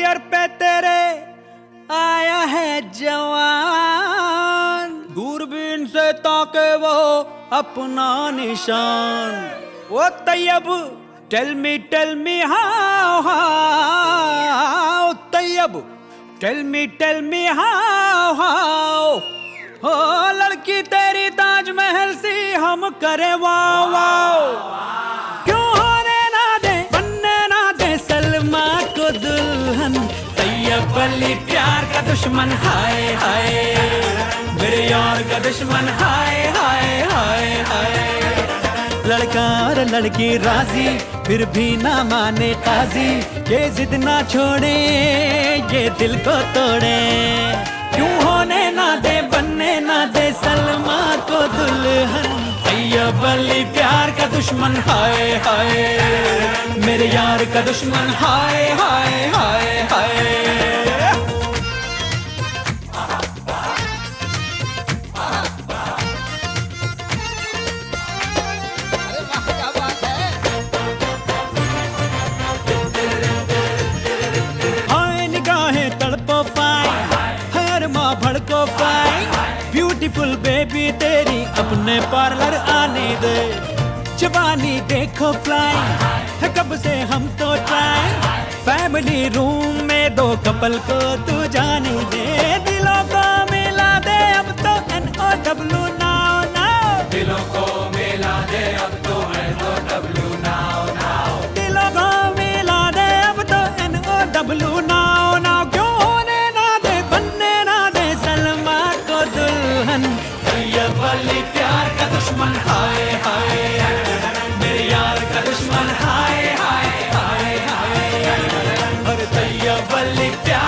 दर पे तेरे आया है जवान, दूरबीन से ताके वो अपना निशान। वो Tayyab tell me how Tayyab tell me how हो लड़की तेरी ताजमहल सी हम करे वाओ वाओ। क्यों होने ना दे बनने ना दे सलमा को दुल्हन, तैयब अली प्यार का दुश्मन हाय हाय, मेरे यार का दुश्मन हाय हाय हाय हाय। लड़का और लड़की राजी फिर भी ना माने काजी, ये जिद ना छोड़े ये दिल को तोड़े। क्यों होने ना दे बनने ना दे सलमा को दुल्हन, तैयब अली प्यार का दुश्मन हाय हाय, मेरे यार का दुश्मन हाय हाय हाय हाय। भड़को पाई ब्यूटीफुल बेबी तेरी अपने पार्लर आने दे, जवानी देखो फ्लाई है कब से हम तो ट्राई, फैमिली रूम में दो कपल को तू जाने दे। दिलों को मिला दे अब तो NOW नाउ नाउ, दिलों को मिला दे अब तो NOW नाउ नाउ, दिलों को मिला दे अब तो NOW नाउ नाउ। क्यों होने ना दे बनने ना दे सलमा को दुल्हन, तैयब अली प्यार का दुश्मन हाय हाय, मेरे यार का दुश्मन हाय हाय हाय हाय। और तैयब अली प्यार